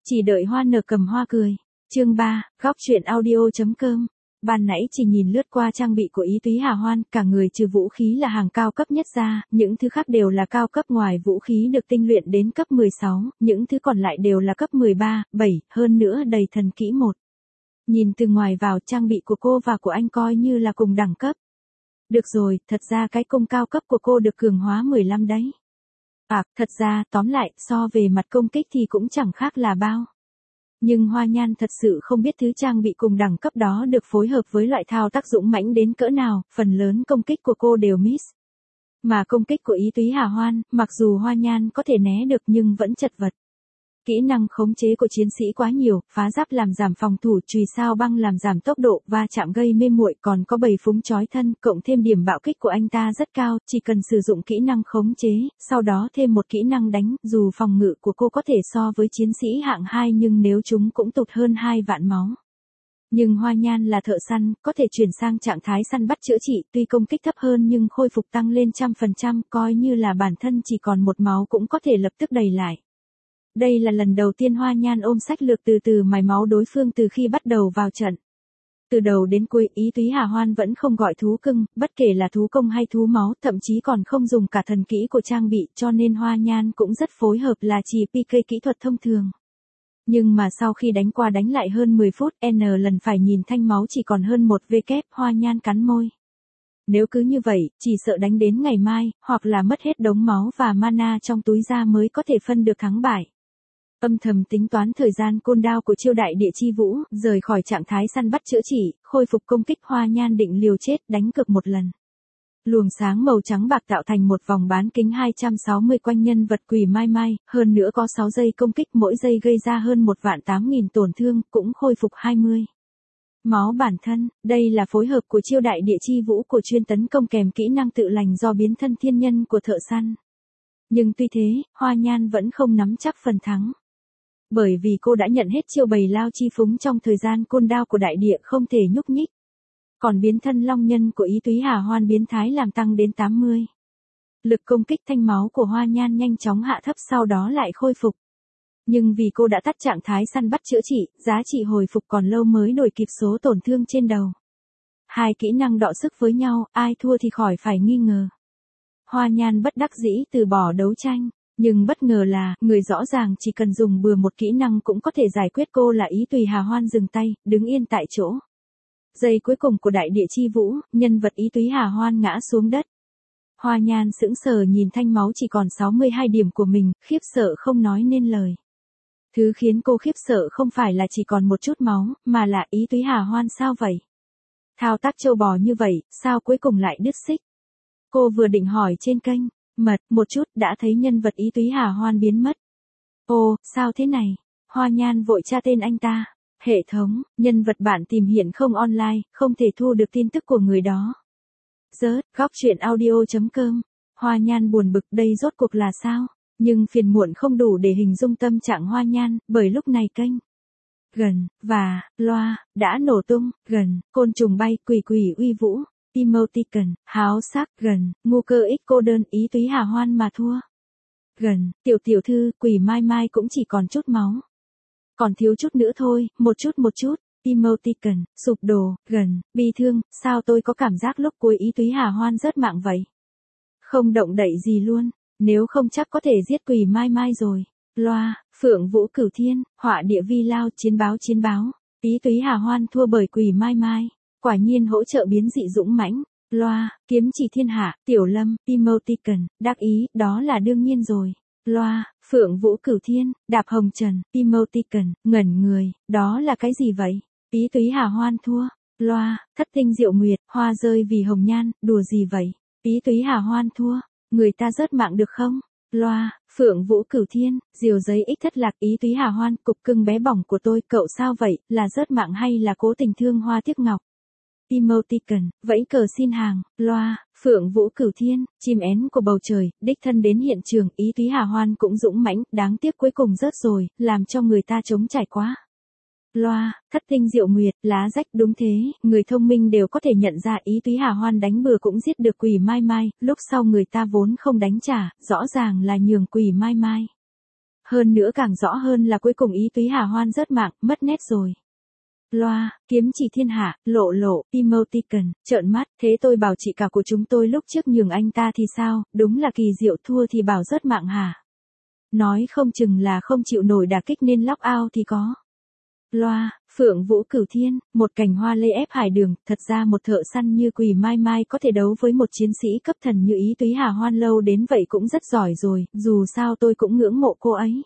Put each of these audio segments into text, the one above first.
Chỉ đợi hoa nở cầm hoa cười. Chương 3, góc truyện audio.com. Ban nãy chỉ nhìn lướt qua trang bị của Ý Túy Hà Hoan, cả người trừ vũ khí là hàng cao cấp nhất ra, những thứ khác đều là cao cấp ngoài vũ khí được tinh luyện đến cấp 16, những thứ còn lại đều là cấp 13, 7, hơn nữa đầy thần kỹ một. Nhìn từ ngoài vào trang bị của cô và của anh coi như là cùng đẳng cấp. Được rồi, thật ra cái cung cao cấp của cô được cường hóa 15 đấy. Thật ra, tóm lại, so về mặt công kích thì cũng chẳng khác là bao. Nhưng Hoa Nhan thật sự không biết thứ trang bị cùng đẳng cấp đó được phối hợp với loại thao tác dũng mãnh đến cỡ nào, phần lớn công kích của cô đều miss. Mà công kích của Ý Túy Hà Hoan, mặc dù Hoa Nhan có thể né được nhưng vẫn chật vật. Kỹ năng khống chế của chiến sĩ quá nhiều, phá giáp làm giảm phòng thủ, chùy sao băng làm giảm tốc độ, va chạm gây mê muội, còn có bầy phúng chói thân, cộng thêm điểm bạo kích của anh ta rất cao, chỉ cần sử dụng kỹ năng khống chế, sau đó thêm một kỹ năng đánh, dù phòng ngự của cô có thể so với chiến sĩ hạng 2 nhưng nếu chúng cũng tụt hơn 2 vạn máu. Nhưng Hoa Nhan là thợ săn, có thể chuyển sang trạng thái săn bắt chữa trị, tuy công kích thấp hơn nhưng khôi phục tăng lên 100%, coi như là bản thân chỉ còn một máu cũng có thể lập tức đầy lại. Đây là lần đầu tiên Hoa Nhan ôm sách lược từ từ mài máu đối phương từ khi bắt đầu vào trận. Từ đầu đến cuối, Ý Túy Hà Hoan vẫn không gọi thú cưng, bất kể là thú công hay thú máu, thậm chí còn không dùng cả thần kỹ của trang bị, cho nên Hoa Nhan cũng rất phối hợp là chỉ PK kỹ thuật thông thường. Nhưng mà sau khi đánh qua đánh lại hơn 10 phút, N lần phải nhìn thanh máu chỉ còn hơn 1 vk, Hoa Nhan cắn môi. Nếu cứ như vậy, chỉ sợ đánh đến ngày mai, hoặc là mất hết đống máu và mana trong túi ra mới có thể phân được thắng bại. Âm thầm tính toán thời gian cooldown của chiêu đại địa chi vũ, rời khỏi trạng thái săn bắt chữa trị, khôi phục công kích, Hoa Nhan định liều chết đánh cược một lần. Luồng sáng màu trắng bạc tạo thành một vòng bán kính 260 quanh nhân vật Quỷ Mai Mai, hơn nữa có 6 giây công kích, mỗi giây gây ra hơn 1.800.000 tổn thương, cũng khôi phục 20 máu bản thân. Đây là phối hợp của chiêu đại địa chi vũ của chuyên tấn công kèm kỹ năng tự lành do biến thân thiên nhân của thợ săn. Nhưng tuy thế, Hoa Nhan vẫn không nắm chắc phần thắng. Bởi vì cô đã nhận hết chiêu bầy lao chi phúng trong thời gian cooldown của đại địa không thể nhúc nhích. Còn biến thân long nhân của Ý Túy Hà Hoan biến thái làm tăng đến 80. Lực công kích thanh máu của Hoa Nhan nhanh chóng hạ thấp, sau đó lại khôi phục. Nhưng vì cô đã tắt trạng thái săn bắt chữa trị, giá trị hồi phục còn lâu mới đổi kịp số tổn thương trên đầu. Hai kỹ năng đọ sức với nhau, ai thua thì khỏi phải nghi ngờ. Hoa Nhan bất đắc dĩ từ bỏ đấu tranh. Nhưng bất ngờ là, người rõ ràng chỉ cần dùng bừa một kỹ năng cũng có thể giải quyết cô là Ý Túy Hà Hoan dừng tay, đứng yên tại chỗ. Giây cuối cùng của đại địa chi vũ, nhân vật Ý Túy Hà Hoan ngã xuống đất. Hoa Nhan sững sờ nhìn thanh máu chỉ còn 62 điểm của mình, khiếp sợ không nói nên lời. Thứ khiến cô khiếp sợ không phải là chỉ còn một chút máu, mà là Ý Túy Hà Hoan sao vậy? Thao tác trâu bò như vậy, sao cuối cùng lại đứt xích? Cô vừa định hỏi trên kênh một chút đã thấy nhân vật Ý Túy Hà Hoan biến mất. Ồ, sao thế này? Hoa Nhan vội tra tên anh ta. Hệ thống, nhân vật bạn tìm hiện không online, không thể thu được tin tức của người đó. Góc truyện audio.com. Hoa Nhan buồn bực, đây rốt cuộc là sao? Nhưng phiền muộn không đủ để hình dung tâm trạng Hoa Nhan, bởi lúc này kênh gần và loa đã nổ tung. Gần, côn trùng bay, quỷ quỷ uy vũ. Emoticon, háo sắc. Gần, ngu cơ ích cô đơn, Ý Túy Hà Hoan mà thua. Gần, tiểu thư, Quỷ Mai Mai cũng chỉ còn chút máu. Còn thiếu chút nữa thôi, một chút. Emoticon, sụp đổ. Gần, bi thương, sao tôi có cảm giác lúc cuối Ý Túy Hà Hoan rớt mạng vậy? Không động đậy gì luôn, nếu không chắc có thể giết Quỷ Mai Mai rồi. Loa, Phượng Vũ Cửu Thiên, họa địa vi lao, chiến báo. Ý Túy Hà Hoan thua bởi Quỷ Mai Mai. Quả nhiên hỗ trợ biến dị dũng mãnh. Loa, kiếm chỉ thiên hạ, Tiểu Lâm, Emoticon, đắc ý, đó là đương nhiên rồi. Loa, Phượng Vũ Cửu Thiên, đạp hồng trần, Emoticon, ngẩn người, đó là cái gì vậy? Ý Túy Hà Hoan thua. Loa, thất tinh diệu nguyệt, hoa rơi vì hồng nhan, đùa gì vậy? Ý Túy Hà Hoan thua, người ta rớt mạng được không? Loa, Phượng Vũ Cửu Thiên, diều giấy ích thất lạc. Ý Túy Hà Hoan, cục cưng bé bỏng của tôi, cậu sao vậy, là rớt mạng hay là cố tình thương hoa tiếc ngọc? Emoticon, vẫy cờ xin hàng. Loa, Phượng Vũ Cửu Thiên, chim én của bầu trời, đích thân đến hiện trường. Ý Túy Hà Hoan cũng dũng mãnh, đáng tiếc cuối cùng rớt rồi, làm cho người ta trống trải quá. Loa, thất tinh diệu nguyệt, lá rách. Đúng thế, người thông minh đều có thể nhận ra Ý Túy Hà Hoan đánh bừa cũng giết được Quỷ Mai Mai, lúc sau người ta vốn không đánh trả, rõ ràng là nhường Quỷ Mai Mai. Hơn nữa càng rõ hơn là cuối cùng Ý Túy Hà Hoan rớt mạng, mất nét rồi. Loa, kiếm chỉ thiên hạ, lộ lộ, emoticon, trợn mắt, thế tôi bảo chị cả của chúng tôi lúc trước nhường anh ta thì sao, đúng là kỳ diệu, thua thì bảo rớt mạng hả? Nói không chừng là không chịu nổi đả kích nên lock out thì có. Loa, Phượng Vũ Cửu Thiên, một cành hoa lê ép hải đường, thật ra một thợ săn như Quỳ Mai Mai có thể đấu với một chiến sĩ cấp thần như Ý Túy Hà Hoan lâu đến vậy cũng rất giỏi rồi, dù sao tôi cũng ngưỡng mộ cô ấy.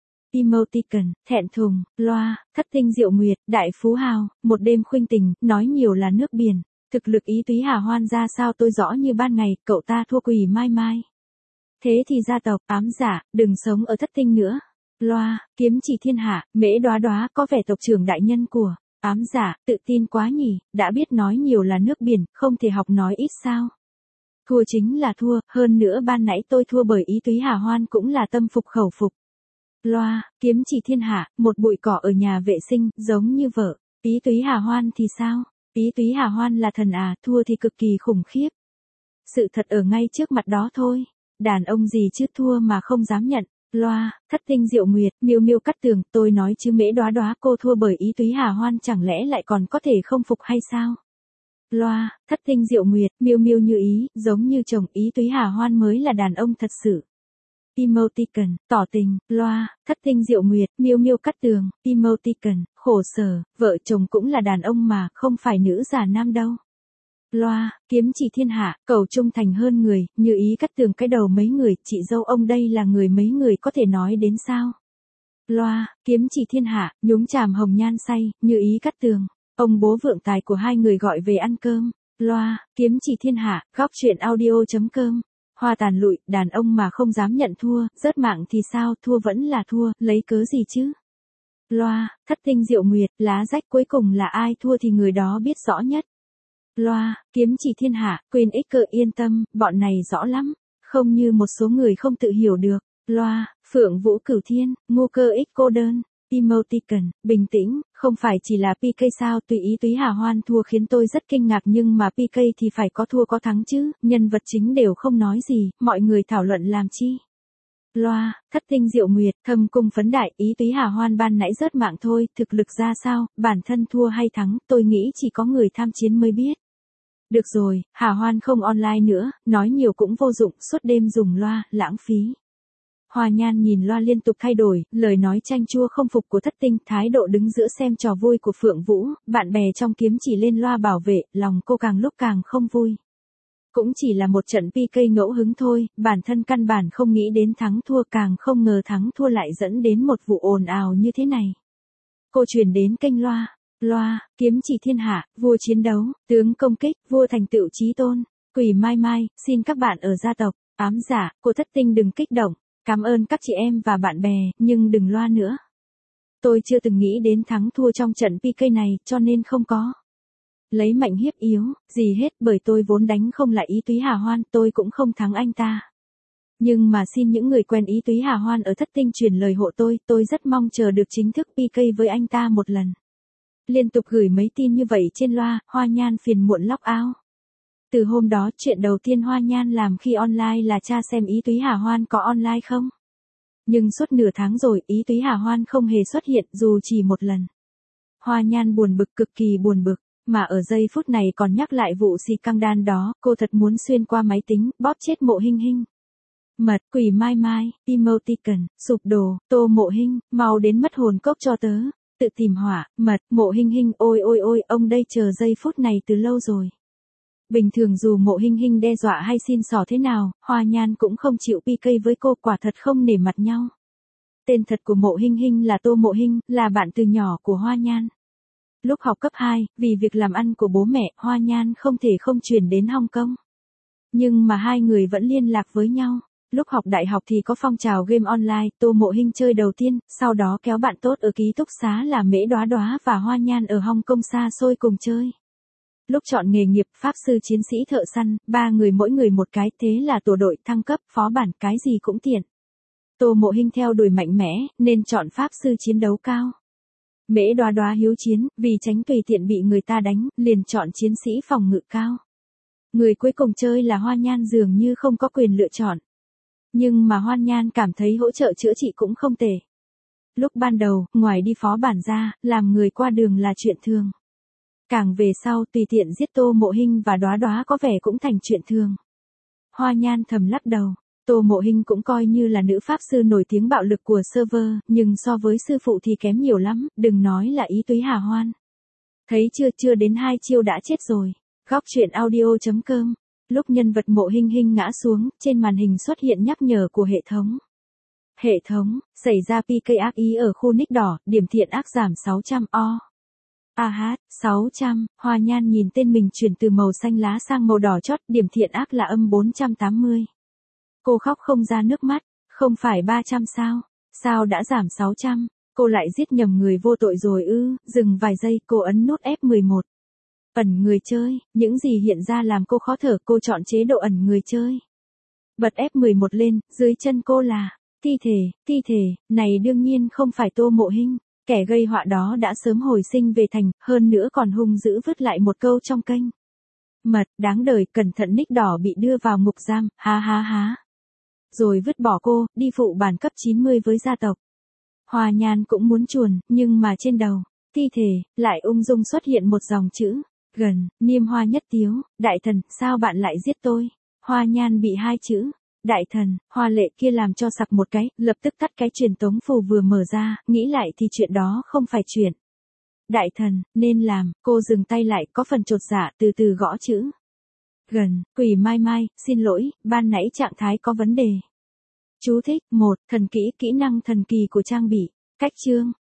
Emoticon, thẹn thùng, loa, thất tinh diệu nguyệt, đại phú hào, một đêm khuynh tình, nói nhiều là nước biển. Thực lực Ý Túy Hà Hoan ra sao tôi rõ như ban ngày, cậu ta thua Quỳ Mai Mai. Thế thì gia tộc, ám giả, đừng sống ở thất tinh nữa. Loa, kiếm chỉ thiên hạ, Mễ Đoá Đoá có vẻ tộc trưởng đại nhân của. Ám giả, tự tin quá nhỉ, đã biết nói nhiều là nước biển, không thể học nói ít sao. Thua chính là thua, hơn nữa ban nãy tôi thua bởi Ý Túy Hà Hoan cũng là tâm phục khẩu phục. Loa, kiếm chỉ thiên hạ, một bụi cỏ ở nhà vệ sinh, giống như vợ. Ý Túy Hà Hoan thì sao? Ý Túy Hà Hoan là thần à, thua thì cực kỳ khủng khiếp. Sự thật ở ngay trước mặt đó thôi. Đàn ông gì chứ thua mà không dám nhận. Loa, thất tinh diệu nguyệt, miêu miêu cắt tường, tôi nói chứ Mễ Đoá Đoá cô thua bởi Ý Túy Hà Hoan chẳng lẽ lại còn có thể không phục hay sao? Loa, thất tinh diệu nguyệt, miêu miêu như ý, giống như chồng Ý Túy Hà Hoan mới là đàn ông thật sự. Emoticon, tỏ tình, loa, thất tinh diệu nguyệt, miêu miêu cắt tường, emoticon, khổ sở, vợ chồng cũng là đàn ông mà, không phải nữ già nam đâu. Loa, kiếm chỉ thiên hạ, cầu trung thành hơn người, như ý cắt tường cái đầu mấy người, chị dâu ông đây là người mấy người có thể nói đến sao? Loa, kiếm chỉ thiên hạ, nhúng chàm hồng nhan say, như ý cắt tường, ông bố vượng tài của hai người gọi về ăn cơm. Loa, kiếm chỉ thiên hạ, góc truyện audio.com. Hoa tàn lụi, đàn ông mà không dám nhận thua, rớt mạng thì sao, thua vẫn là thua, lấy cớ gì chứ? Loa, thất tinh diệu nguyệt, lá rách cuối cùng là ai thua thì người đó biết rõ nhất. Loa, kiếm chỉ thiên hạ, Queen X Cơ yên tâm, bọn này rõ lắm, không như một số người không tự hiểu được. Loa, Phượng Vũ Cửu Thiên, ngu cơ X cô đơn. Emoticon, bình tĩnh, không phải chỉ là PK sao, tùy Ý Túy Hà Hoan thua khiến tôi rất kinh ngạc nhưng mà PK thì phải có thua có thắng chứ, nhân vật chính đều không nói gì, mọi người thảo luận làm chi. Loa, thất tinh diệu nguyệt, thâm cung phấn đại, Ý Túy Hà Hoan ban nãy rớt mạng thôi, thực lực ra sao, bản thân thua hay thắng, tôi nghĩ chỉ có người tham chiến mới biết. Được rồi, Hà Hoan không online nữa, nói nhiều cũng vô dụng, suốt đêm dùng loa, lãng phí. Hoa Nhan nhìn loa liên tục thay đổi, lời nói chanh chua không phục của thất tinh, thái độ đứng giữa xem trò vui của Phượng Vũ, bạn bè trong kiếm chỉ lên loa bảo vệ, lòng cô càng lúc càng không vui. Cũng chỉ là một trận PK ngẫu hứng thôi, bản thân căn bản không nghĩ đến thắng thua, càng không ngờ thắng thua lại dẫn đến một vụ ồn ào như thế này. Cô chuyển đến kênh loa. Loa, kiếm chỉ thiên hạ, vua chiến đấu, tướng công kích, vua thành tựu chí tôn. Quỷ Mai Mai, xin các bạn ở gia tộc, ám giả, cô thất tinh đừng kích động. Cảm ơn các chị em và bạn bè, nhưng đừng loa nữa. Tôi chưa từng nghĩ đến thắng thua trong trận PK này, cho nên không có lấy mạnh hiếp yếu, gì hết, bởi tôi vốn đánh không lại Ý Túy Hà Hoan, tôi cũng không thắng anh ta. Nhưng mà xin những người quen Ý Túy Hà Hoan ở thất tinh truyền lời hộ tôi rất mong chờ được chính thức PK với anh ta một lần. Liên tục gửi mấy tin như vậy trên loa, Hoa Nhan phiền muộn lock out. Từ hôm đó, chuyện đầu tiên Hoa Nhan làm khi online là tra xem Ý Túy Hà Hoan có online không. Nhưng suốt nửa tháng rồi, Ý Túy Hà Hoan không hề xuất hiện dù chỉ một lần. Hoa Nhan buồn bực, cực kỳ buồn bực, mà ở giây phút này còn nhắc lại vụ xì căng đan đó, cô thật muốn xuyên qua máy tính, bóp chết Mộ Hinh Hinh. Mật, Quỷ Mai Mai, emoticon, sụp đổ, Tô Mộ Hinh, mau đến mất hồn cốc cho tớ. Tự tìm hỏa, mật, Mộ Hinh Hinh, ôi ôi ôi, ông đây chờ giây phút này từ lâu rồi. Bình thường dù Mộ Hinh Hinh đe dọa hay xin xỏ thế nào, Hoa Nhan cũng không chịu PK với cô, quả thật không nể mặt nhau. Tên thật của Mộ Hinh Hinh là Tô Mộ Hinh, là bạn từ nhỏ của Hoa Nhan. Lúc học cấp 2, vì việc làm ăn của bố mẹ, Hoa Nhan không thể không chuyển đến Hong Kong. Nhưng mà hai người vẫn liên lạc với nhau. Lúc học đại học thì có phong trào game online, Tô Mộ Hinh chơi đầu tiên, sau đó kéo bạn tốt ở ký túc xá là Mễ Đoá Đoá và Hoa Nhan ở Hong Kong xa xôi cùng chơi. Lúc chọn nghề nghiệp, pháp sư chiến sĩ thợ săn, ba người mỗi người một cái, thế là tổ đội thăng cấp, phó bản, cái gì cũng tiện. Tô Mộ Hinh theo đuổi mạnh mẽ, nên chọn pháp sư chiến đấu cao. Mễ Đoá Đoá hiếu chiến, vì tránh tùy tiện bị người ta đánh, liền chọn chiến sĩ phòng ngự cao. Người cuối cùng chơi là Hoa Nhan dường như không có quyền lựa chọn. Nhưng mà Hoan Nhan cảm thấy hỗ trợ chữa trị cũng không tệ. Lúc ban đầu, ngoài đi phó bản ra, làm người qua đường là chuyện thường. Càng về sau tùy tiện giết Tô Mộ Hinh và Đóa Đóa có vẻ cũng thành chuyện thường. Hoa Nhan thầm lắc đầu, Tô Mộ Hinh cũng coi như là nữ pháp sư nổi tiếng bạo lực của server, nhưng so với sư phụ thì kém nhiều lắm, đừng nói là Ý Túy Hà Hoan. Thấy chưa đến 2 chiêu đã chết rồi. Góc truyện audio.com. Lúc nhân vật Mộ Hinh Hinh ngã xuống, trên màn hình xuất hiện nhắc nhở của hệ thống. Hệ thống, xảy ra PK ác ý ở khu nick đỏ, điểm thiện ác giảm 600 o. AH, 600, Hoa Nhan nhìn tên mình chuyển từ màu xanh lá sang màu đỏ chót, điểm thiện ác là âm 480. Cô khóc không ra nước mắt, không phải 300 sao? Sao đã giảm 600? Cô lại giết nhầm người vô tội rồi ư? Dừng vài giây, cô ấn nút F11. Ẩn người chơi, những gì hiện ra làm cô khó thở, cô chọn chế độ ẩn người chơi. Bật F11 lên, dưới chân cô là thi thể, này đương nhiên không phải Tô Mộ Hinh, kẻ gây họa đó đã sớm hồi sinh về thành, hơn nữa còn hung dữ vứt lại một câu trong kênh. Mật, đáng đời, cẩn thận nick đỏ bị đưa vào ngục giam, ha ha ha. Rồi vứt bỏ cô, đi phụ bản cấp 90 với gia tộc. Hoa Nhan cũng muốn chuồn, nhưng mà trên đầu, thi thể, lại ung dung xuất hiện một dòng chữ. Gần, Niêm Hoa Nhất Tiếu, đại thần, sao bạn lại giết tôi? Hoa Nhan bị 2 chữ. Đại thần, Hoa Lệ kia làm cho sặc một cái, lập tức tắt cái truyền tống phù vừa mở ra, nghĩ lại thì chuyện đó không phải chuyện. Đại thần, nên làm, cô dừng tay lại, có phần chột dạ, từ từ gõ chữ. Gần, Quỷ Mai Mai, xin lỗi, ban nãy trạng thái có vấn đề. Chú thích, 1, thần kỹ, kỹ năng thần kỳ của trang bị. Cách chương,